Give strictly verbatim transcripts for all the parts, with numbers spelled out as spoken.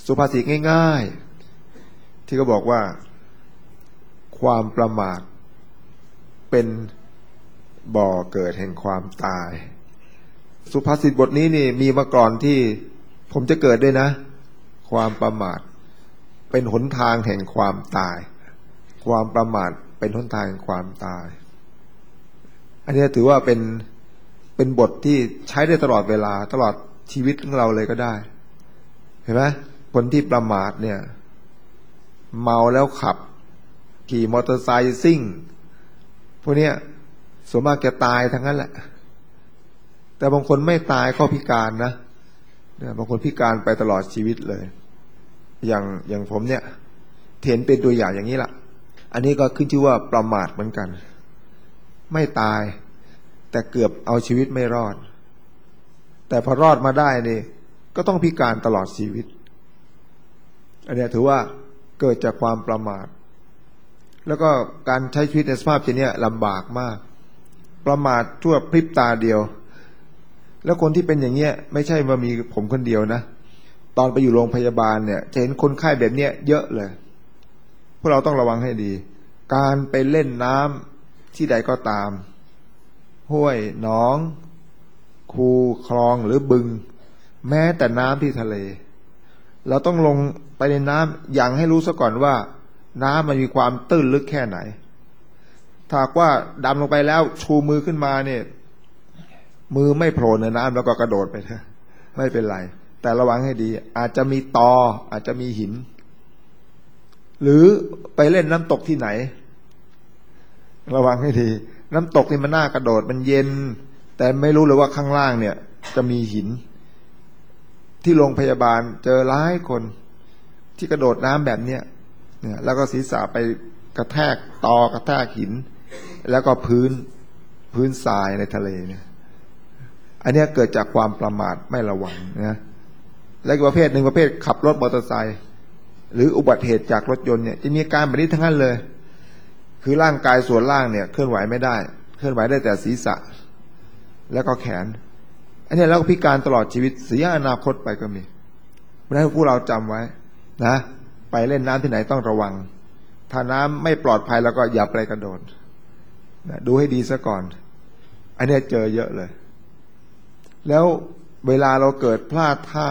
สุภาษิตง่ายๆที่เขาบอกว่าความประมาทเป็นบ่อเกิดแห่งความตายสุภาษิตบทนี้นี่มีมาก่อนที่ผมจะเกิดด้วยนะความประมาทเป็นหนทางแห่งความตายความประมาทเป็นหนทางแห่งความตายอันนี้ถือว่าเป็นเป็นบทที่ใช้ได้ตลอดเวลาตลอดชีวิตของเราเลยก็ได้เห็นไหมคนที่ประมาทเนี่ยเมาแล้วขับขี่มอเตอร์ไซค์ซิ่งพวกเนี้ยส่วนมากจะตายทั้งนั้นแหละแต่บางคนไม่ตายก็พิการนะเนี่ยบางคนพิการไปตลอดชีวิตเลยอย่างอย่างผมเนี่ยเห็นเป็นตัวอย่างอย่างนี้ล่ะอันนี้ก็ขึ้นชื่อว่าประมาทเหมือนกันไม่ตายแต่เกือบเอาชีวิตไม่รอดแต่พอรอดมาได้นี่ก็ต้องพิการตลอดชีวิตอันนี้ถือว่าเกิดจากความประมาทแล้วก็การใช้ชีวิตในสภาพเช่นนี้ลำบากมากประมาทชั่วพริบตาเดียวแล้วคนที่เป็นอย่างเงี้ยไม่ใช่มามีผมคนเดียวนะตอนไปอยู่โรงพยาบาลเนี่ยจะเห็นคนไข้แบบเนี้ยเยอะเลยพวกเราต้องระวังให้ดีการไปเล่นน้ำที่ใดก็ตามห้วยหนองคูคลองหรือบึงแม้แต่น้ำที่ทะเลเราต้องลงไปในน้ำอย่างให้รู้ซะก่อนว่าน้ำมันมีความตื้นลึกแค่ไหนถ้าว่าดำลงไปแล้วชูมือขึ้นมาเนี่ยมือไม่โผล่ในน้ำแล้วก็กระโดดไปเถอะไม่เป็นไรแต่ระวังให้ดีอาจจะมีตออาจจะมีหินหรือไปเล่นน้ำตกที่ไหนระวังให้ดีน้ำตกนี่มันน่ากระโดดมันเย็นแต่ไม่รู้เลยว่าข้างล่างเนี่ยจะมีหินที่โรงพยาบาลเจอหลายคนที่กระโดดน้ำแบบเนี้ยเนี่ยแล้วก็ศีรษะไปกระแทกตอกระแทกหินแล้วก็พื้นพื้นทรายในทะเลเนี่ยอันนี้เกิดจากความประมาทไม่ระวังนะและอีกประเภทหนึ่งประเภทขับรถมอเตอร์ไซค์หรืออุบัติเหตุจากรถยนต์เนี่ยจะมีอาการแบบนี้ทั้งนั้นเลยคือร่างกายส่วนล่างเนี่ยเคลื่อนไหวไม่ได้เคลื่อนไหวได้แต่ศีรษะแล้วก็แขนอันนี้แล้วก็พิการตลอดชีวิตเสียอนาคตไปก็มีเพราะฉะนั้นพวกเราจำไว้นะไปเล่นน้ำที่ไหนต้องระวังถ้าน้ำไม่ปลอดภัยแล้วก็อย่าไปกระโดดนะดูให้ดีซะก่อนอันนี้เจอเยอะเลยแล้วเวลาเราเกิดพลาดท่า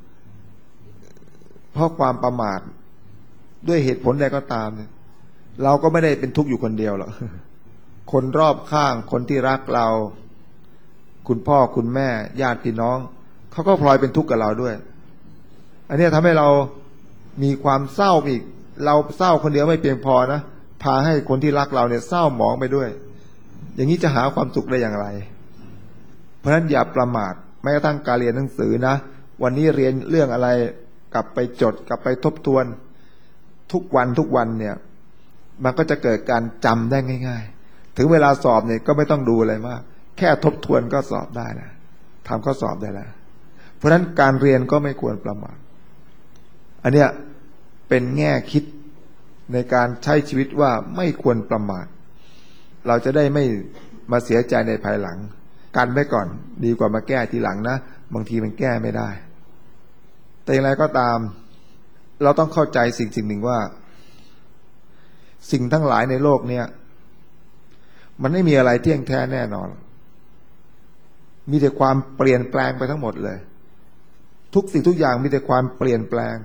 เพราะความประมาทด้วยเหตุผลใดก็ตามเนี่ยเราก็ไม่ได้เป็นทุกข์อยู่คนเดียวหรอกคนรอบข้างคนที่รักเราคุณพ่อคุณแม่ญาติพี่น้องเขาก็พลอยเป็นทุกข์กับเราด้วยอันนี้ทำให้เรามีความเศร้าอีกเราเศร้าคนเดียวไม่เพียงพอนะพาให้คนที่รักเราเนี่ยเศร้าหมองไปด้วยอย่างนี้จะหาความสุขได้อย่างไรเพราะฉะนั้นอย่าประมาทแม้กระทั่งการเรียนหนังสือนะวันนี้เรียนเรื่องอะไรกลับไปจดกลับไปทบทวนทุกวันทุกวันเนี่ยมันก็จะเกิดการจำได้ง่ายๆถึงเวลาสอบเนี่ยก็ไม่ต้องดูอะไรมากแค่ทบทวนก็สอบได้นะทำข้อสอบได้แล้วเพราะฉะนั้นการเรียนก็ไม่ควรประมาทอันเนี้ยเป็นแง่คิดในการใช้ชีวิตว่าไม่ควรประมาทเราจะได้ไม่มาเสียใจในภายหลังกันไว้ก่อนดีกว่ามาแก้ทีหลังนะบางทีมันแก้ไม่ได้แต่อย่างไรก็ตามเราต้องเข้าใจสิ่งสิ่งหนึ่งว่าสิ่งทั้งหลายในโลกเนี้ยมันไม่มีอะไรเที่ยงแท้แน่นอนมีแต่ความเปลี่ยนแปลงไปทั้งหมดเลยทุกสิ่งทุกอย่างมีแต่ความเปลี่ยนแปลง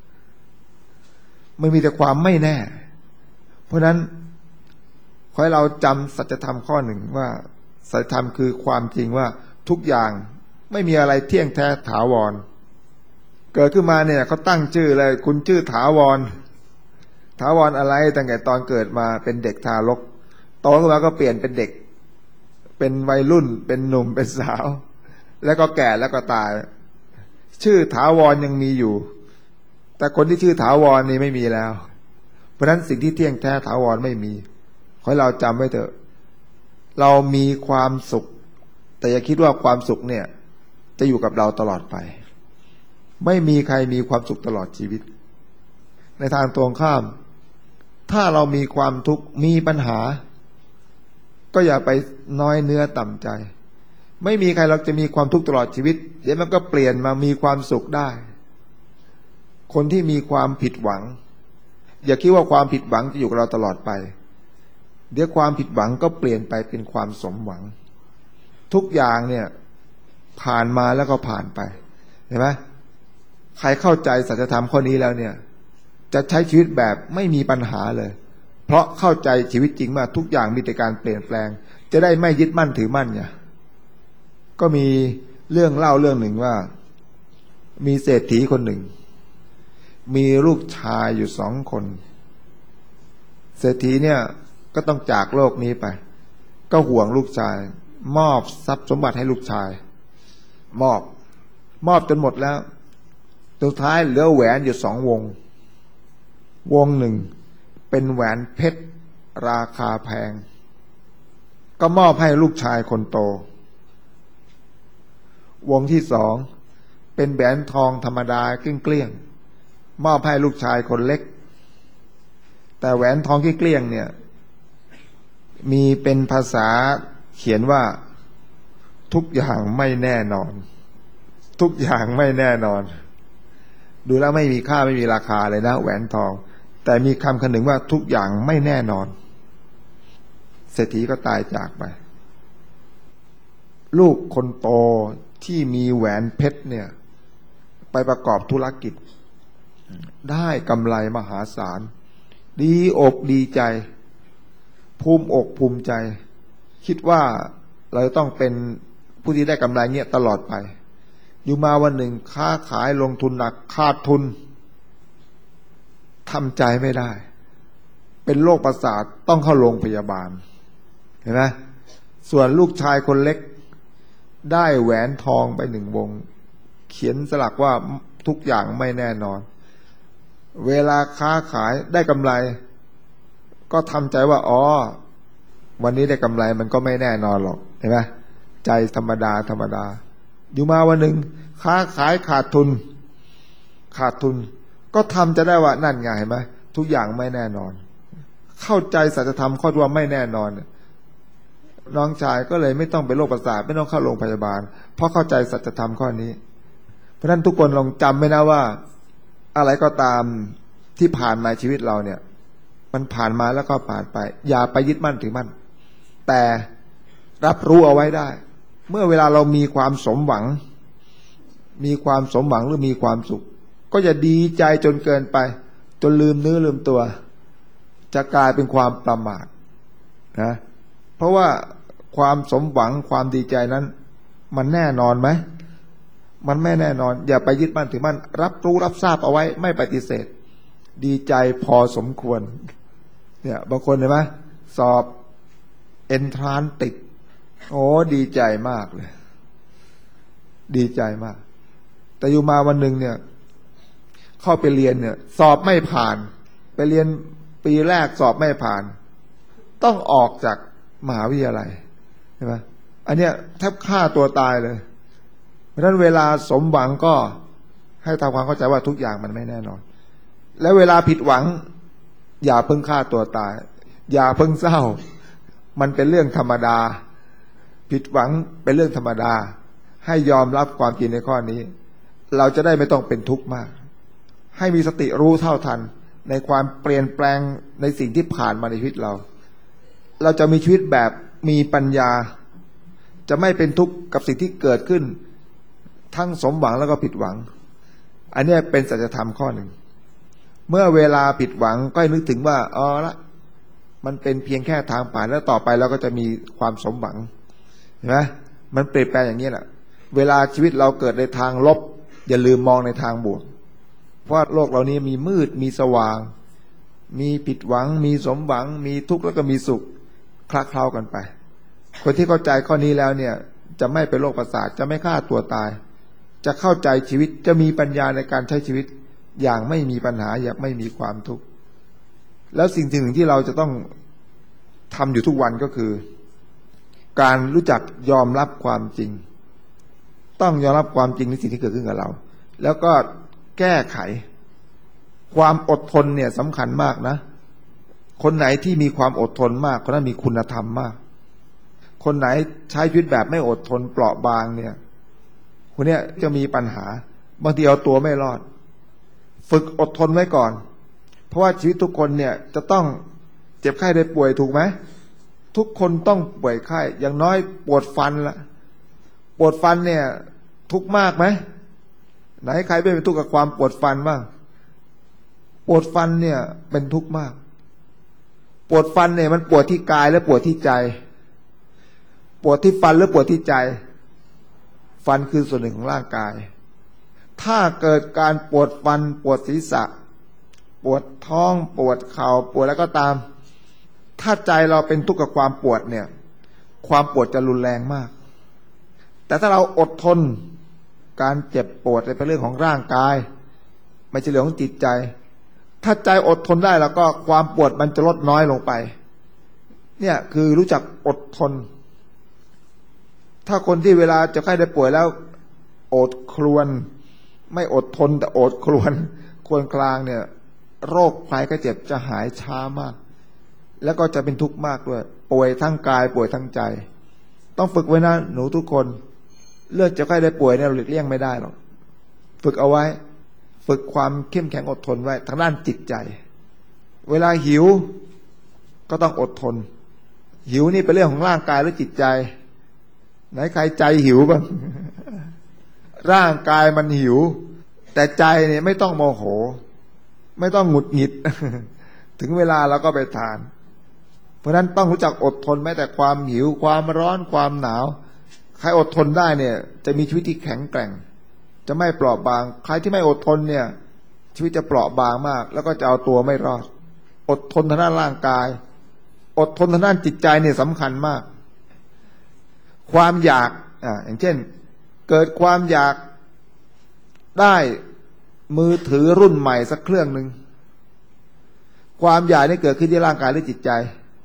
ไม่มีแต่ความไม่แน่เพราะนั้นขอให้เราจำสัจธรรมข้อหนึ่งว่าสัจธรรมคือความจริงว่าทุกอย่างไม่มีอะไรเที่ยงแท้ถาวรเกิดขึ้นมาเนี่ยเขาตั้งชื่อเลยคุณชื่อถาวรถาวรอะไรตั้งแต่ตอนเกิดมาเป็นเด็กทารกโตขึ้นมาก็เปลี่ยนเป็นเด็กเป็นวัยรุ่นเป็นหนุ่มเป็นสาวแล้วก็แก่แล้วก็ตายชื่อถาวรยังมีอยู่แต่คนที่ชื่อถาวรนี่ไม่มีแล้วเพราะฉะนั้นสิ่งที่เที่ยงแท้ถาวรไม่มีขอให้เราจำไว้เถอะเรามีความสุขแต่อย่าคิดว่าความสุขเนี่ยจะอยู่กับเราตลอดไปไม่มีใครมีความสุขตลอดชีวิตในทางตรงข้ามถ้าเรามีความทุกข์มีปัญหาก็อย่าไปน้อยเนื้อต่ำใจไม่มีใครเราจะมีความทุกข์ตลอดชีวิตเดี๋ยวมันก็เปลี่ยนมามีความสุขได้คนที่มีความผิดหวังอย่าคิดว่าความผิดหวังจะอยู่กับเราตลอดไปเดี๋ยวความผิดหวังก็เปลี่ยนไปเป็นความสมหวังทุกอย่างเนี่ยผ่านมาแล้วก็ผ่านไปเห็นไหมใครเข้าใจสัจธรรมข้อนี้แล้วเนี่ยจะใช้ชีวิตแบบไม่มีปัญหาเลยเพราะเข้าใจชีวิตจริงว่าทุกอย่างมีแต่การเปลี่ยนแปลงจะได้ไม่ยึดมั่นถือมั่นเนี่ยก็มีเรื่องเล่าเรื่องหนึ่งว่ามีเศรษฐีคนหนึ่งมีลูกชายอยู่สองคนเศรษฐีเนี่ยก็ต้องจากโลกนี้ไปก็ห่วงลูกชายมอบทรัพย์สมบัติให้ลูกชายมอบมอบจนหมดแล้วสุดท้ายเหลือแหวนอยู่สองวงวงหนึ่งเป็นแหวนเพชรราคาแพงก็มอบให้ลูกชายคนโตวงที่สองเป็นแหวนทองธรรมดาเกลี้ยงๆมอบให้ลูกชายคนเล็กแต่แหวนทองเกลี้ยงๆเนี่ยมีเป็นภาษาเขียนว่าทุกอย่างไม่แน่นอนทุกอย่างไม่แน่นอนดูแล้วไม่มีค่าไม่มีราคาเลยนะแหวนทองแต่มีคำคำหนึ่งว่าทุกอย่างไม่แน่นอนเศรษฐีก็ตายจากไปลูกคนโตที่มีแหวนเพชรเนี่ยไปประกอบธุรกิจได้กำไรมหาศาลดีอกดีใจภูมิอกภูมิใจคิดว่าเราต้องเป็นผู้ที่ได้กำไรเงี้ยตลอดไปอยู่มาวันหนึ่งค้าขายลงทุนหนักขาดทุนทำใจไม่ได้เป็นโรคประสาทต้องเข้าโรงพยาบาลเห็นไหมส่วนลูกชายคนเล็กได้แหวนทองไปหนึ่งวงเขียนสลักว่าทุกอย่างไม่แน่นอนเวลาค้าขายได้กำไรก็ทำใจว่าอ๋อวันนี้ได้กำไรมันก็ไม่แน่นอนหรอกเห็นไหมใจธรรมดาธรรมดาอยู่มาวันหนึ่งค้าขายขาดทุนขาดทุนก็ทำจะได้ว่านั่นไงเห็นไหมทุกอย่างไม่แน่นอนเข้าใจสัจธรรมข้อที่ว่าไม่แน่นอนน้องชายก็เลยไม่ต้องเป็นโรคประสาทไม่ต้องเข้าโรงพยาบาลเพราะเข้าใจสัจธรรมข้อนี้เพราะฉะนั้นทุกคนลองจำไว้นะว่าอะไรก็ตามที่ผ่านมาชีวิตเราเนี่ยมันผ่านมาแล้วก็ผ่านไปอย่าไปยึดมั่นถือมั่นแต่รับรู้เอาไว้ได้เมื่อเวลาเรามีความสมหวังมีความสมหวังหรือมีความสุขก็อย่าดีใจจนเกินไปจนลืมเนื้อลืมตัวจะกลายเป็นความประมาทนะเพราะว่าความสมหวังความดีใจนั้นมันแน่นอนไหมมันไม่แน่นอนอย่าไปยึดมั่นถือมั่นรับรู้รับทราบเอาไว้ไม่ปฏิเสธดีใจพอสมควรเนี่ยบางคนเห็นไหมสอบเอนทรานซ์ติดโอ้ดีใจมากเลยดีใจมากแต่อยู่มาวันหนึ่งเนี่ยเข้าไปเรียนเนี่ยสอบไม่ผ่านไปเรียนปีแรกสอบไม่ผ่านต้องออกจากมหาวิทยาลัยใช่ไหมอันเนี้ยแทบฆ่าตัวตายเลยเพราะฉะนั้นเวลาสมหวังก็ให้ทำความเข้าใจว่าทุกอย่างมันไม่แน่นอนและเวลาผิดหวังอย่าเพิ่งฆ่าตัวตายอย่าเพิ่งเศร้ามันเป็นเรื่องธรรมดาผิดหวังเป็นเรื่องธรรมดาให้ยอมรับความจริงในข้อนี้เราจะได้ไม่ต้องเป็นทุกข์มากให้มีสติรู้เท่าทันในความเปลี่ยนแปลงในสิ่งที่ผ่านมาในชีวิตเราเราจะมีชีวิตแบบมีปัญญาจะไม่เป็นทุกข์กับสิ่งที่เกิดขึ้นทั้งสมหวังแล้วก็ผิดหวังอันนี้เป็นสัจธรรมข้อหนึ่งเมื่อเวลาผิดหวังก็นึกถึงว่าอ๋อละมันเป็นเพียงแค่ทางผ่านแล้วต่อไปเราก็จะมีความสมหวังเห็นไหมมันเปลี่ยนแปลงอย่างนี้แหละเวลาชีวิตเราเกิดในทางลบอย่าลืมมองในทางบวกเพราะโลกเรานี้มีมืดมีสว่างมีผิดหวังมีสมหวังมีทุกข์แล้วก็มีสุขคละเคล้ากันไปคนที่เข้าใจข้อนี้แล้วเนี่ยจะไม่เป็นโรคประสาทจะไม่ฆ่าตัวตายจะเข้าใจชีวิตจะมีปัญญาในการใช้ชีวิตอย่างไม่มีปัญหาอย่างไม่มีความทุกข์แล้วสิ่งหนึ่งที่เราจะต้องทำอยู่ทุกวันก็คือการรู้จักยอมรับความจริงต้องยอมรับความจริงในสิ่งที่เกิดขึ้นกับเราแล้วก็แก้ไขความอดทนเนี่ยสำคัญมากนะคนไหนที่มีความอดทนมากคนนั้นมีคุณธรรมมากคนไหนใช้ชีวิตแบบไม่อดทนเปราะบางเนี่ยคนเนี้ยจะมีปัญหาบางทีเอาตัวไม่รอดฝึกอดทนไว้ก่อนเพราะว่าชีวิตทุกคนเนี่ยจะต้องเจ็บไข้ได้ป่วยถูกไหมทุกคนต้องป่วยไข้อย่างน้อยปวดฟันละปวดฟันเนี่ยทุกข์มากไหมไหนใครไม่เป็นทุกข์กับความปวดฟันบ้างปวดฟันเนี่ยเป็นทุกข์มากปวดฟันเนี่ยมันปวดที่กายและปวดที่ใจปวดที่ฟันหรือปวดที่ใจฟันคือส่วนหนึ่งของร่างกายถ้าเกิดการปวดฟันปวดศีรษะปวดท้องปวดเข่าปวดแล้วก็ตามถ้าใจเราเป็นทุกข์กับความปวดเนี่ยความปวดจะรุนแรงมากแต่ถ้าเราอดทนการเจ็บปวดเป็นเรื่องของร่างกายไม่ใช่เรื่องของจิตใจถ้าใจอดทนได้แล้วก็ความปวดมันจะลดน้อยลงไปเนี่ยคือรู้จักอดทนถ้าคนที่เวลาจะไข้ได้ป่วยแล้วอดครวญไม่อดทนแต่อดครวญครวญครางเนี่ยโรคภัยไข้เจ็บจะหายช้ามากแล้วก็จะเป็นทุกข์มากด้วยป่วยทั้งกายป่วยทั้งใจต้องฝึกไว้นะหนูทุกคนเลือดจะไข้ได้ป่วยเนี่ยเราหลีกเลี่ยงไม่ได้หรอกฝึกเอาไว้ฝึกความเข้มแข็งอดทนไว้ทางด้านจิตใจเวลาหิวก็ต้องอดทนหิวนี่เป็นเรื่องของร่างกายหรือจิตใจไหนใครใจหิวบ้าง ร่างกายมันหิวแต่ใจเนี่ยไม่ต้องโมโหไม่ต้องหงุดหงิด ถึงเวลาเราก็ไปทานเพราะฉะนั้นต้องรู้จักอดทนแม้แต่ความหิวความร้อนความหนาวใครอดทนได้เนี่ยจะมีชีวิตที่แข็งแกร่งจะไม่เปราะบางใครที่ไม่อดทนเนี่ยชีวิตจะเปราะบางมากแล้วก็จะเอาตัวไม่รอดอดทนทางด้านร่างกายอดทนทางด้านจิตใจเนี่ยสำคัญมากความอยากอ่าอย่างเช่นเกิดความอยากได้มือถือรุ่นใหม่สักเครื่องหนึ่งความอยากนี่เกิดขึ้นที่ร่างกายหรือจิตใจ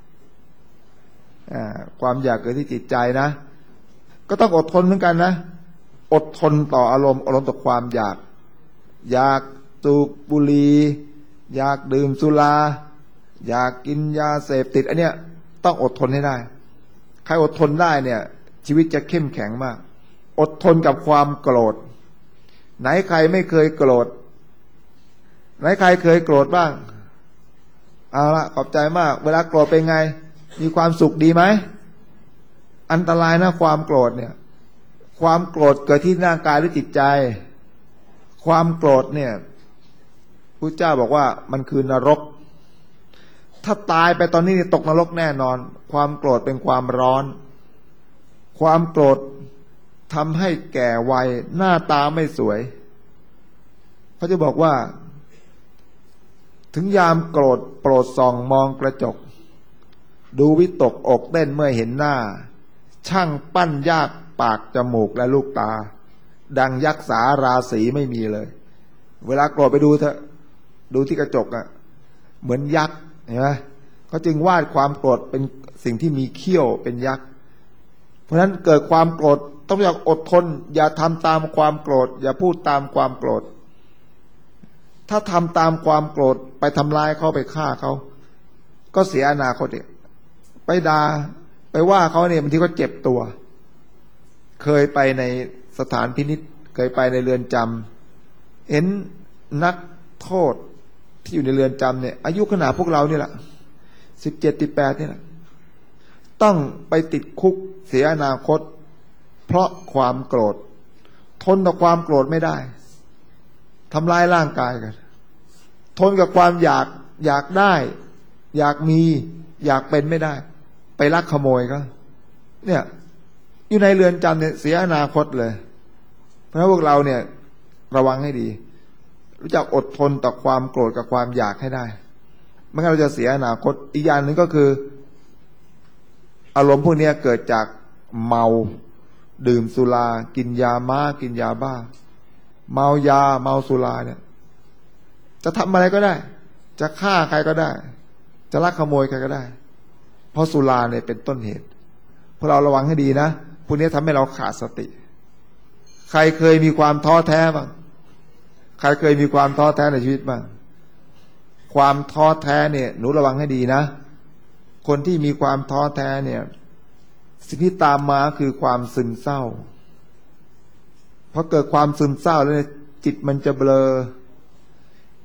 อ่าความอยากเกิดที่จิตใจนะก็ต้องอดทนเหมือนกันนะอดทนต่ออารมณ์อารมณ์ต่อความอยากอยากสูบบุหรี่อยากดื่มสุราอยากกินยาเสพติดอันเนี้ยต้องอดทนให้ได้ใครอดทนได้เนี่ยชีวิตจะเข้มแข็งมากอดทนกับความโกรธไหนใครไม่เคยโกรธไหนใครเคยโกรธบ้างเอาละขอบใจมากเวลาโกรธเป็นไงมีความสุขดีไหมอันตรายนะความโกรธเนี่ยความโกรธเกิดที่ร่างกายหรือจิตใจความโกรธเนี่ยพระเจ้าบอกว่ามันคือนรกถ้าตายไปตอนนี้ตกนรกแน่นอนความโกรธเป็นความร้อนความโกรธทำให้แก่วัยหน้าตาไม่สวยเขาจะบอกว่าถึงยามโกรธโปรดส่องมองกระจกดูวิตกอกเต้นเมื่อเห็นหน้าช่างปั้นยากปากจมูกและลูกตาดังยักษ์สาราศีไม่มีเลยเวลาโกรธไปดูเถอะดูที่กระจกอะเหมือนยักษ์เห็นไหมเขาจึงวาดความโกรธเป็นสิ่งที่มีเขี้ยวเป็นยักษ์เพราะฉะนั้นเกิดความโกรธต้องอยากอดทนอย่าทำตามความโกรธอย่าพูดตามความโกรธถ้าทำตามความโกรธไปทำลายเขาไปฆ่าเขาก็เสียอนาคตเองไปด่าไปว่าเขาเนี่ยบางทีก็เจ็บตัวเคยไปในสถานพินิจเคยไปในเรือนจำเห็นนักโทษที่อยู่ในเรือนจำเนี่ยอายุขนาดพวกเรานี่แหละสิบเจ็ดสิบแปดนี่แหละต้องไปติดคุกเสียอนาคตเพราะความโกรธทนต่อความโกรธไม่ได้ทำลายร่างกายกันทนกับความอยากอยากได้อยากมีอยากเป็นไม่ได้ไปลักขโมยก็เนี่ยอยู่ในเรือนจำเนี่ยเสียอนาคตเลยเพราะฉะนั้นพวกเราเนี่ยระวังให้ดีรู้จักอดทนต่อความโกรธกับความอยากให้ได้ไม่งั้นเราจะเสียอนาคตอีกอย่างหนึ่งก็คืออารมณ์พวกนี้เกิดจากเมาดื่มสุรากินยาม้ากินยาบ้าเมายาเมาสุราเนี่ยจะทำอะไรก็ได้จะฆ่าใครก็ได้จะลักขโมยใครก็ได้เพราะสุราเนี่ยเป็นต้นเหตุพวกเราระวังให้ดีนะพวกนี้ทำให้เราขาดสติใครเคยมีความท้อแท้บ้างใครเคยมีความท้อแท้ในชีวิตบ้างความท้อแท้เนี่ยหนูระวังให้ดีนะคนที่มีความท้อแท้เนี่ยสิ่งที่ตามมาคือความซึมเศร้าพอเกิดความซึมเศร้าแล้วจิตมันจะเบลอ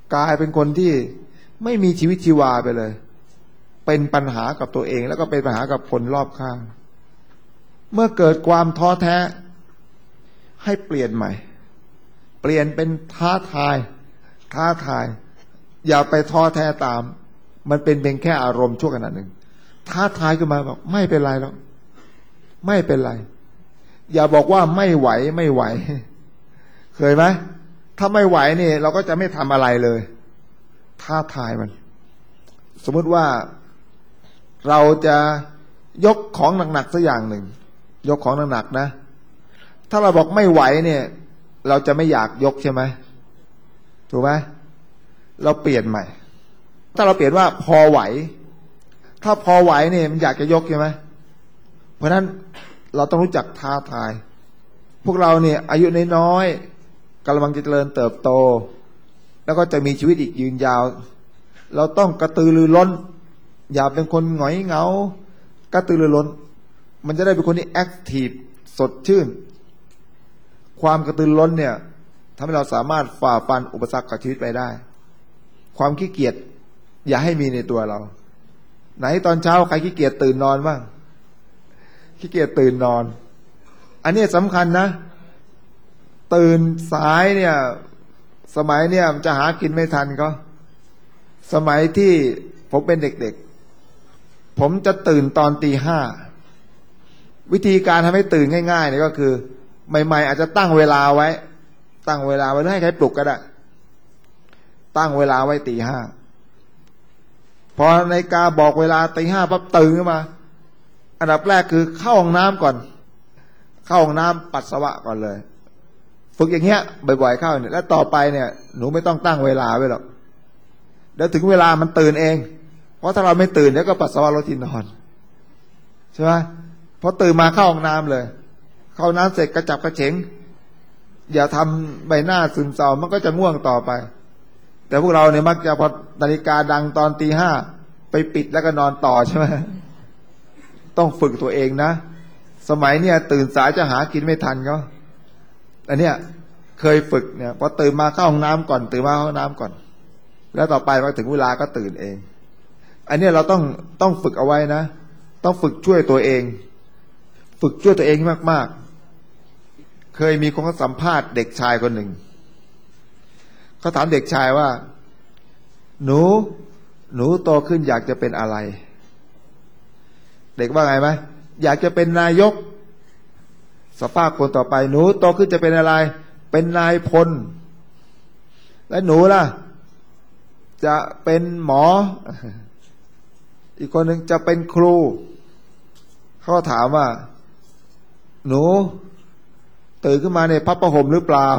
กลายเป็นคนที่ไม่มีชีวิตชีวาไปเลยเป็นปัญหากับตัวเองแล้วก็เป็นปัญหากับคนรอบข้างเมื่อเกิดความท้อแท้ให้เปลี่ยนใหม่เปลี่ยนเป็นท้าทายท้าทายอย่าไปท้อแท้ตามมันเป็นเพียงแค่อารมณ์ชั่วขณะหนึ่งท้าทายขึ้นมาบอกไม่เป็นไรหรอกไม่เป็นไรอย่าบอกว่าไม่ไหวไม่ไหวเคยไหมถ้าไม่ไหวนี่เราก็จะไม่ทำอะไรเลยท้าทายมันสมมติว่าเราจะยกของหนักๆสักอย่างหนึ่งยกของหนักๆนะถ้าเราบอกไม่ไหวเนี่ยเราจะไม่อยากยกใช่ไหมถูกไหมเราเปลี่ยนใหม่ถ้าเราเปลี่ยนว่าพอไหวถ้าพอไหวเนี่ยมันอยากจะยกใช่ไหมเพราะฉะนั้นเราต้องรู้จักท้าทายพวกเราเนี่ยอายุน้อยๆกำลังจะเจริญเติบโตแล้วก็จะมีชีวิตอีกยืนยาวเราต้องกระตือรือร้นอย่าเป็นคนหงอยเหงากระตือรือร้นมันจะได้เป็นคนที่แอคทีฟสดชื่นความกระตือรือร้นเนี่ยทำให้เราสามารถฝ่าฟันอุปสรรคกับชีวิตไปได้ความขี้เกียจอย่าให้มีในตัวเราไหนตอนเช้าใครขี้เกียจตื่นนอนบ้างขี้เกียจตื่นนอนอันนี้สำคัญนะตื่นสายเนี่ยสมัยเนี่ยจะหากินไม่ทันก็สมัยที่ผมเป็นเด็กๆผมจะตื่นตอนตีห้าวิธีการทำให้ตื่นง่ายๆเนี่ยก็คือใหม่ๆอาจจะตั้งเวลาไว้ตั้งเวลาไว้ให้ใครปลุกก็ได้ตั้งเวลาไว้ตีห้าพอนาฬิกาบอกเวลาตีห้าปั๊บตื่นขึ้นมาอันดับแรกคือเข้าห้องน้ำก่อนเข้าห้องน้ำปัสสาวะก่อนเลยฝึกอย่างเงี้ยบ่อยๆเข้าเนี่ยแล้วต่อไปเนี่ยหนูไม่ต้องตั้งเวลาไว้หรอกเดี๋ยวถึงเวลามันตื่นเองเพราะถ้าเราไม่ตื่นเดี๋ยวก็ปัสสาวะรถที่นอนใช่ไหมพอตื่นมาเข้าห้องน้ำเลยเข้าน้ำเสร็จกระจับกระเฉงอย่าทำใบหน้าซึมเศร้ามันก็จะง่วงต่อไปแต่พวกเราเนี่ยมักจะพอนาฬิกาดังตอนตีห้าไปปิดแล้วก็นอนต่อใช่ไหมต้องฝึกตัวเองนะสมัยเนี่ยตื่นสายจะหากินไม่ทันก็อันเนี้ยเคยฝึกเนี่ยพอตื่นมาเข้าห้องน้ำก่อนตื่นมาเข้าห้องน้ำก่อนแล้วต่อไปพอถึงเวลาก็ตื่นเองอันนี้เราต้องต้องฝึกเอาไว้นะต้องฝึกช่วยตัวเองฝึกช่วยตัวเองมากๆเคยมีคนเขาสัมภาษณ์เด็กชายคนหนึ่งเขาถามเด็กชายว่าหนูหนูโตขึ้นอยากจะเป็นอะไรเด็กว่าไงไหมอยากจะเป็นนายกสภาพคนต่อไปหนูโตขึ้นจะเป็นอะไรเป็นนายพลและหนูล่ะจะเป็นหมออีกคนหนึ่งจะเป็นครูเขาถามว่าหนูตื่นขึ้นมาเนี่ยพับผ้าห่มหรือเปล่า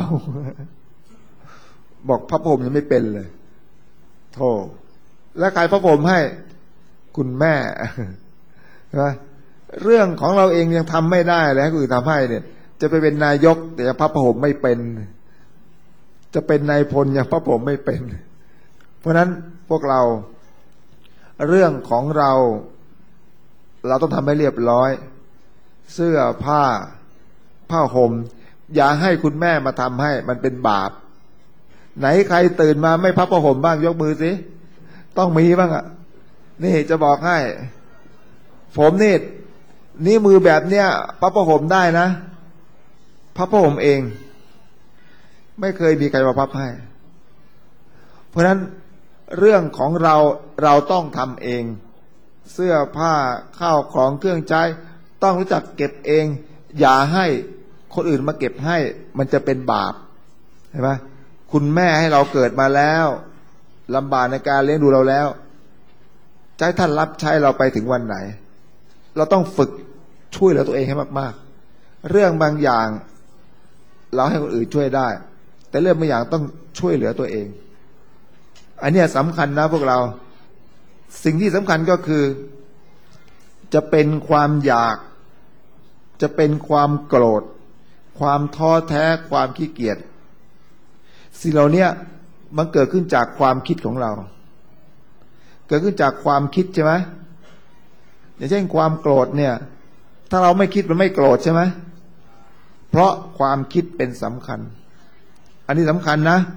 บอกพับผ้าห่มยังไม่เป็นเลยโธ่แล้วใครพับผ้าห่มให้คุณแม่นะเรื่องของเราเองยังทำไม่ได้เลยให้คนอื่นทำให้เนี่ยจะไปเป็นนายกแต่พับผ้าห่มไม่เป็นจะเป็นนายพลยังพับผ้าห่มไม่เป็นเพราะนั้นพวกเราเรื่องของเราเราต้องทำให้เรียบร้อยเสื้อผ้าผ้าห่มอย่าให้คุณแม่มาทำให้มันเป็นบาปไหนใครตื่นมาไม่พับผ้าห่มบ้างยกมือสิต้องมีบ้างอ่ะนี่จะบอกให้ผมนี่นี่มือแบบเนี้ยพับผ้าห่มได้นะพับผ้าห่มเองไม่เคยมีใครมาพับให้เพราะฉะนั้นเรื่องของเราเราต้องทำเองเสื้อผ้าข้าวของเครื่องใช้ต้องรู้จักเก็บเองอย่าให้คนอื่นมาเก็บให้มันจะเป็นบาปเห็นไหมคุณแม่ให้เราเกิดมาแล้วลำบากในการเลี้ยงดูเราแล้วจะให้ท่านรับใช้เราไปถึงวันไหนเราต้องฝึกช่วยเหลือตัวเองให้มากๆเรื่องบางอย่างเราให้คนอื่นช่วยได้แต่เรื่องบางอย่างต้องช่วยเหลือตัวเองอันนี้สำคัญนะพวกเราสิ่งที่สำคัญก็คือจะเป็นความอยากจะเป็นความโกรธความท้อแท้ความขี้เกียจสิ่งเหล่านี้มันเกิดขึ้นจากความคิดของเราเกิดขึ้นจากความคิดใช่ไหมอย่างเช่นความโกรธเนี่ยถ้าเราไม่คิดมันไม่โกรธใช่ไหมเพราะความคิดเป็นสำคัญอันนี้สำคัญนะ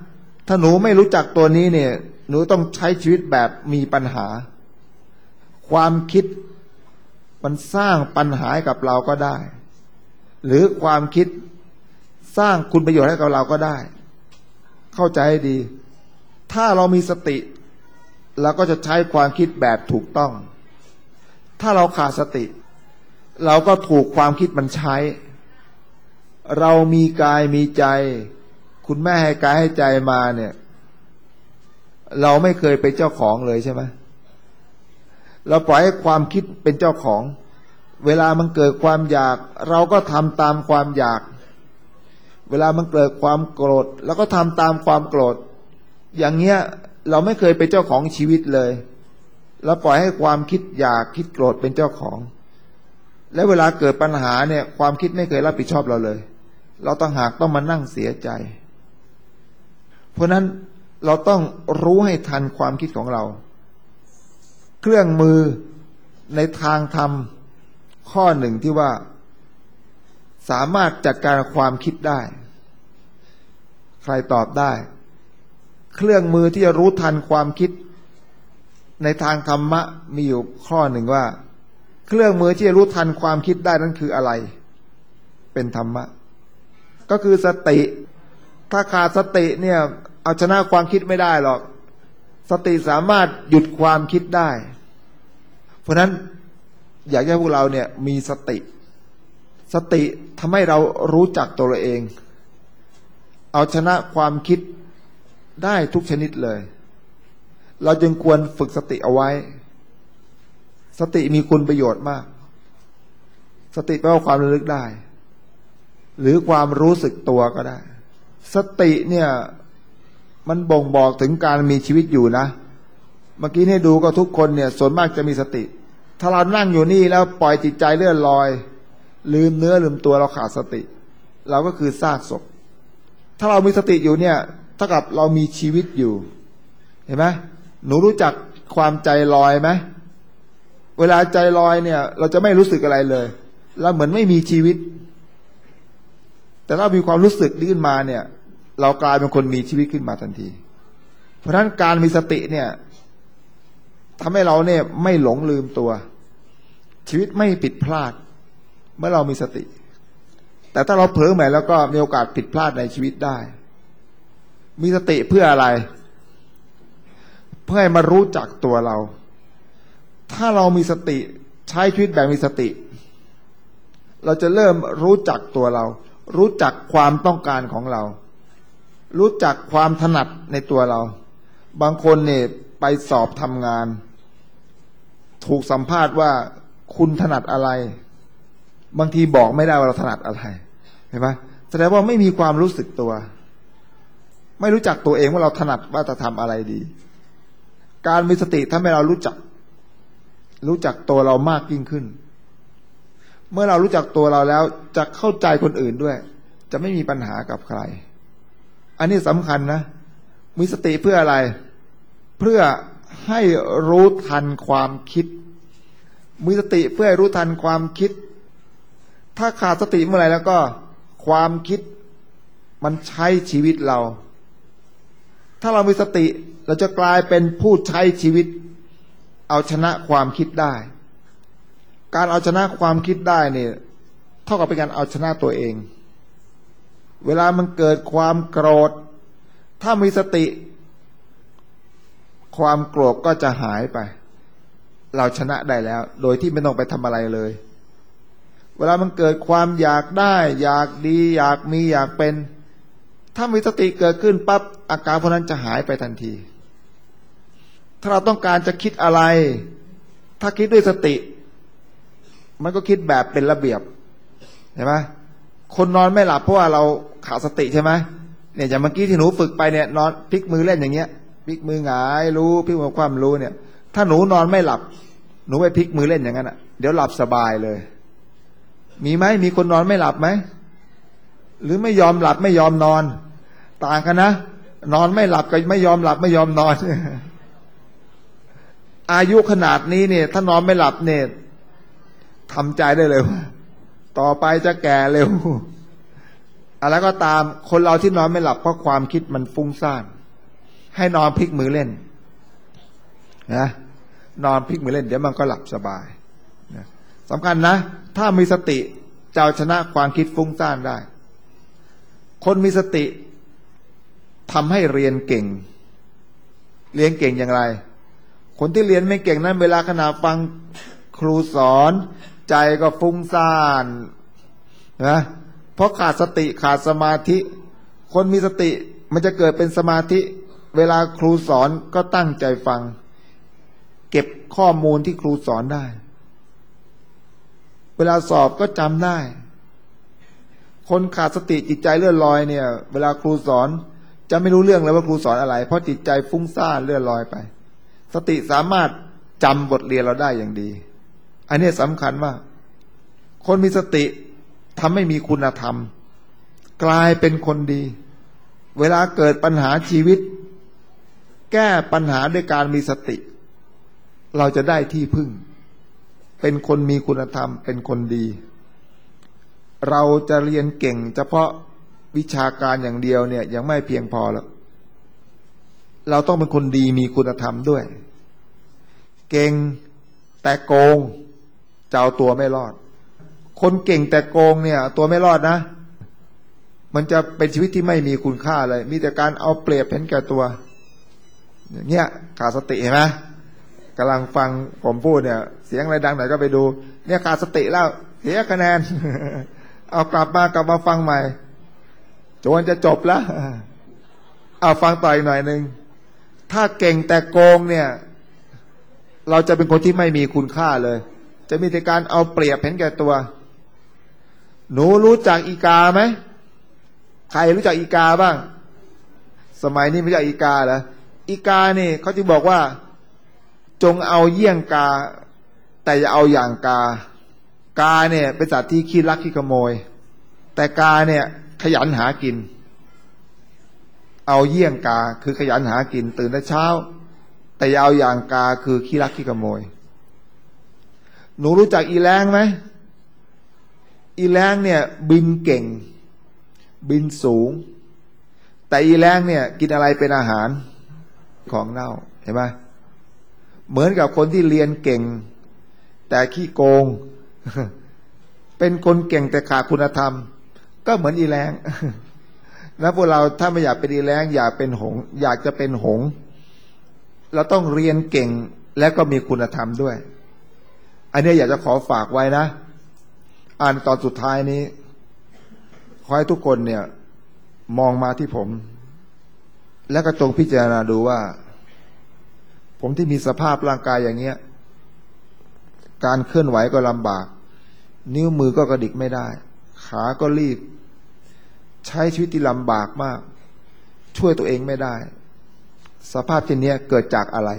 ถ้าหนูไม่รู้จักตัวนี้เนี่ยหนูต้องใช้ชีวิตแบบมีปัญหาความคิดมันสร้างปัญหาให้กับเราก็ได้หรือความคิดสร้างคุณประโยชน์ให้กับเราก็ได้เข้าใจให้ดีถ้าเรามีสติเราก็จะใช้ความคิดแบบถูกต้องถ้าเราขาดสติเราก็ถูกความคิดมันใช้เรามีกายมีใจคุณแม่ให้กายให้ใจมาเนี่ยเราไม่เคยเป็นเจ้าของเลยใช่ไหมเราปล่อยให้ความคิดเป็นเจ้าของเวลามันเกิดความอยากเราก็ทำตามความอยากเวลามันเกิดความโกรธเราก็ทำตามความโกรธอย่างเงี้ยเราไม่เคยเป็นเจ้าของชีวิตเลยเราปล่อยให้ความคิดอยากคิดโกรธเป็นเจ้าของและเวลาเกิดปัญหาเนี่ยความคิดไม่เคยรับผิดชอบเราเลยเราต้องหากต้องมานั่งเสียใจเพราะนั้นเราต้องรู้ให้ทันความคิดของเราเครื่องมือในทางธรรมข้อหนึ่งที่ว่าสามารถจัดการความคิดได้ใครตอบได้เครื่องมือที่จะรู้ทันความคิดในทางธรรมะมีอยู่ข้อหนึ่งว่าเครื่องมือที่จะรู้ทันความคิดได้นั้นคืออะไรเป็นธรรมะก็คือสติถ้าขาดสติเนี่ยเอาชนะความคิดไม่ได้หรอกสติสามารถหยุดความคิดได้เพราะนั้นอยากให้พวกเราเนี่ยมีสติสติทำให้เรารู้จักตัวเราเองเอาชนะความคิดได้ทุกชนิดเลยเราจึงควรฝึกสติเอาไว้สติมีคุณประโยชน์มากสติแปลว่าความระลึกได้หรือความรู้สึกตัวก็ได้สติเนี่ยมันบ่งบอกถึงการมีชีวิตอยู่นะเมื่อกี้ให้ดูก็ทุกคนเนี่ยส่วนมากจะมีสติถ้าเรานั่งอยู่นี่แล้วปล่อยจิตใจเลื่อนลอยลืมเนื้อลืมตัวเราขาดสติเราก็คือซากศพถ้าเรามีสติอยู่เนี่ยเท่ากับเรามีชีวิตอยู่เห็นไหมหนูรู้จักความใจลอยไหมเวลาใจลอยเนี่ยเราจะไม่รู้สึกอะไรเลยเราเหมือนไม่มีชีวิตแต่ถ้ามีความรู้สึกขึ้นมาเนี่ยเรากลายเป็นคนมีชีวิตขึ้นมาทันทีเพราะฉะนั้นการมีสติเนี่ยทำให้เราเนี่ยไม่หลงลืมตัวชีวิตไม่ผิดพลาดเมื่อเรามีสติแต่ถ้าเราเผลอใหม่แล้วก็มีโอกาสผิดพลาดในชีวิตได้มีสติเพื่ออะไรเพื่อให้มารู้จักตัวเราถ้าเรามีสติใช้ชีวิตแบบมีสติเราจะเริ่มรู้จักตัวเรารู้จักความต้องการของเรารู้จักความถนัดในตัวเราบางคนเนี่ยไปสอบทำงานถูกสัมภาษณ์ว่าคุณถนัดอะไรบางทีบอกไม่ได้ว่าเราถนัดอะไรเห็นไหมแสดงว่าไม่มีความรู้สึกตัวไม่รู้จักตัวเองว่าเราถนัดว่าจะทำอะไรดีการมีสติทำให้เรารู้จักรู้จักตัวเรามากยิ่งขึ้นเมื่อเรารู้จักตัวเราแล้วจะเข้าใจคนอื่นด้วยจะไม่มีปัญหากับใครอันนี้สำคัญนะมีสติเพื่ออะไรเพื่อให้รู้ทันความคิดมีสติเพื่อให้รู้ทันความคิดถ้าขาดสติเมื่อไหร่แล้วก็ความคิดมันใช้ชีวิตเราถ้าเรามีสติเราจะกลายเป็นผู้ใช้ชีวิตเอาชนะความคิดได้การเอาชนะความคิดได้เนี่ยเท่ากับเป็นการเอาชนะตัวเองเวลามันเกิดความโกรธถ้ามีสติความโกรธก็จะหายไปเราชนะได้แล้วโดยที่ไม่ต้องไปทำอะไรเลยเวลามันเกิดความอยากได้อยากดีอยากมีอยากเป็นถ้ามีสติเกิดขึ้นปั๊บอาการพวกนั้นจะหายไปทันทีถ้าเราต้องการจะคิดอะไรถ้าคิดด้วยสติมันก็คิดแบบเป็นระเบียบเห็นไหมคนนอนไม่หลับเพราะว่าเราขาดสติใช่ไหมเนี่ยอย่างเมื่อกี้ที่หนูฝึกไปเนี่ยนอนพลิกมือเล่นอย่างเงี้ยพลิกมือหงายรู้พลิกมือคว่ำรู้เนี่ยถ้าหนูนอนไม่หลับหนูไปพลิกมือเล่นอย่างนั้นอ่ะเดี๋ยวหลับสบายเลยมีไหมมีคนนอนไม่หลับไหมหรือไม่ยอมหลับไม่ยอมนอนต่างกันนะนอนไม่หลับกับไม่ยอมหลับไม่ยอมนอน อายุขนาดนี้เนี่ยถ้านอนไม่หลับเนี่ยทำใจได้เลยว่าต่อไปจะแก่เร็วอะไรก็ตามคนเราที่นอนไม่หลับเพราะความคิดมันฟุ้งซ่านให้นอนพลิกมือเล่นนะนอนพลิกมือเล่นเดี๋ยวมันก็หลับสบายนะสำคัญนะถ้ามีสติจะเอาชนะความคิดฟุ้งซ่านได้คนมีสติทำให้เรียนเก่งเรียนเก่งอย่างไรคนที่เรียนไม่เก่งนั้นเวลาขณะฟังครูสอนใจก็ฟุ้งซ่านนะเพราะขาดสติขาดสมาธิคนมีสติมันจะเกิดเป็นสมาธิเวลาครูสอนก็ตั้งใจฟังเก็บข้อมูลที่ครูสอนได้เวลาสอบก็จำได้คนขาดสติจิตใจเลื่อนลอยเนี่ยเวลาครูสอนจะไม่รู้เรื่องเลยว่าครูสอนอะไรเพราะจิตใจฟุ้งซ่านเลื่อนลอยไปสติสามารถจำบทเรียนเราได้อย่างดีอันนี้สำคัญมากคนมีสติทำให้มีคุณธรรมกลายเป็นคนดีเวลาเกิดปัญหาชีวิตแก้ปัญหาด้วยการมีสติเราจะได้ที่พึ่งเป็นคนมีคุณธรรมเป็นคนดีเราจะเรียนเก่งเฉพาะวิชาการอย่างเดียวเนี่ยยังไม่เพียงพอแล้วเราต้องเป็นคนดีมีคุณธรรมด้วยเก่งแต่โกงจะเอาตัวไม่รอดคนเก่งแต่โกงเนี่ยตัวไม่รอดนะมันจะเป็นชีวิตที่ไม่มีคุณค่าเลยมีแต่การเอาเปรียบเห็นแก่ตัวอย่างเงี้ยขาดสติเห็นไหมกำลังฟังผมพูดเนี่ยเสียงอะไรดังหน่อยก็ไปดูเนี่ยขาดสติแล้วเสียคะแนน เอากลับมากลับมาฟังใหม่จนจะจบแล้วเอาฟังต่ออีกหน่อยนึงถ้าเก่งแต่โกงเนี่ยเราจะเป็นคนที่ไม่มีคุณค่าเลยจะมีแต่การเอาเปรียบเห็นแก่ตัวหนูรู้จักอีกาไหมใครรู้จักอีกาบ้างสมัยนี้ไม่รู้จักอีกาเหรออีกานี่เขาจึงบอกว่าจงเอาเยี่ยงกาแต่อย่าเอาอย่างกากาเนี่ยเป็นสัตว์ที่ขี้ลักขี้ขโมยแต่กาเนี่ยขยันหากินเอาเยี่ยงกาคือขยันหากินตื่นแต่เช้าแต่อย่าเอาอย่างกาคือขี้ลักขี้ขโมยหนูรู้จักอีแรงไหมอีแรงเนี่ยบินเก่งบินสูงแต่อีแรงเนี่ยกินอะไรเป็นอาหารของเน่าเห็นไหมเหมือนกับคนที่เรียนเก่งแต่ขี้โกงเป็นคนเก่งแต่ขาดคุณธรรมก็เหมือนอีแรงนะพวกเราถ้าไม่อยากเป็นอีแรงอยากเป็นหงส์อยากจะเป็นหงส์เราต้องเรียนเก่งและก็มีคุณธรรมด้วยอันนี้อยากจะขอฝากไว้นะอ่านตอนสุดท้ายนี้ขอให้ทุกคนเนี่ยมองมาที่ผมและก็จงพิจารณาดูว่าผมที่มีสภาพร่างกายอย่างเงี้ยการเคลื่อนไหวก็ลำบากนิ้วมือก็กระดิกไม่ได้ขาก็รีบใช้ชีวิตที่ลำบากมากช่วยตัวเองไม่ได้สภาพเช่นนี้เกิดจากอะไร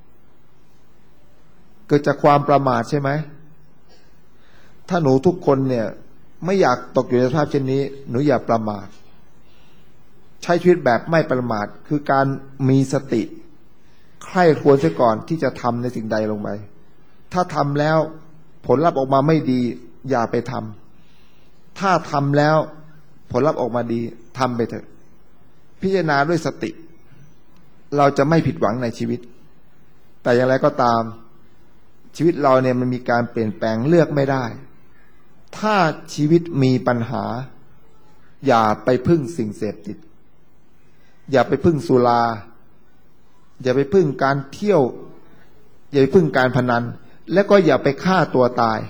เกิดจากความประมาทใช่ไหมถ้าหนูทุกคนเนี่ยไม่อยากตกอยู่ในสภาพเช่นนี้หนูอย่าประมาทใช้ชีวิตแบบไม่ประมาทคือการมีสติใคร่ครวญเสียก่อนที่จะทำในสิ่งใดลงไปถ้าทำแล้วผลลัพธ์ออกมาไม่ดีอย่าไปทำถ้าทำแล้วผลลัพธ์ออกมาดีทำไปเถอะพิจารณาด้วยสติเราจะไม่ผิดหวังในชีวิตแต่อย่างไรก็ตามชีวิตเราเนี่ยมันมีการเปลี่ยนแปลงเลือกไม่ได้ถ้าชีวิตมีปัญหาอย่าไปพึ่งสิ่งเสพติดอย่าไปพึ่งสุราอย่าไปพึ่งการเที่ยวอย่าไปพึ่งการพนันและก็อย่าไปฆ่าตัวตาย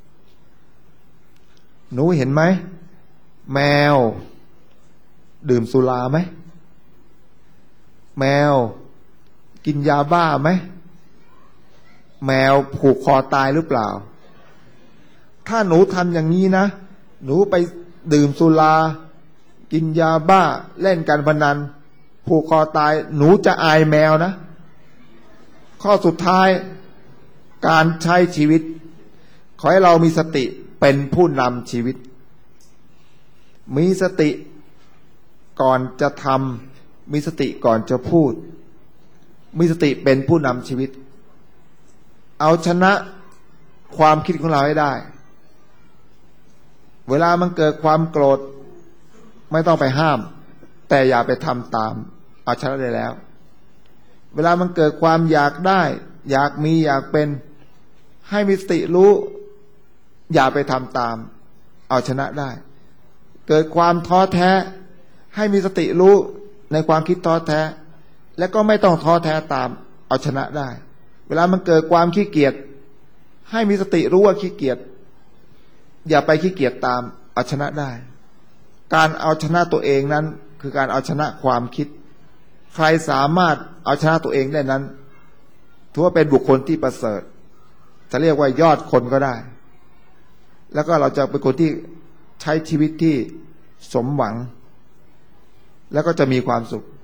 หนูเห็นไหมแมวดื่มสุราไหมแมวกินยาบ้าไหมแมวผูกคอตายหรือเปล่าถ้าหนูทำอย่างนี้นะหนูไปดื่มสุรากินยาบ้าเล่นการพนันผูกคอตายหนูจะอายแมวนะข้อสุดท้ายการใช้ชีวิตขอให้เรามีสติเป็นผู้นำชีวิตมีสติก่อนจะทำมีสติก่อนจะพูดมีสติเป็นผู้นำชีวิตเอาชนะความคิดของเราให้ได้เวลามันเกิดความโกรธไม่ต้องไปห้ามแต่อย่าไปทำตามเอาชนะได้แล้วเวลามันเกิดความอยากได้อยากมีอยากเป็นให้มีสติรู้อย่าไปทำตามเอาชนะได้เกิดความท้อแท้ให้มีสติรู้ในความคิดท้อแท้และก็ไม่ต้องท้อแท้ตามเอาชนะได้เวลามันเกิดความขี้เกียจให้มีสติรู้ว่าขี้เกียจอย่าไปขี้เกียจตามเอาชนะได้การเอาชนะตัวเองนั้นคือการเอาชนะความคิดใครสามารถเอาชนะตัวเองได้นั้นถือว่าเป็นบุคคลที่ประเสริฐจะเรียกว่ายอดคนก็ได้แล้วก็เราจะเป็นคนที่ใช้ชีวิตที่สมหวังแล้วก็จะมีความสุข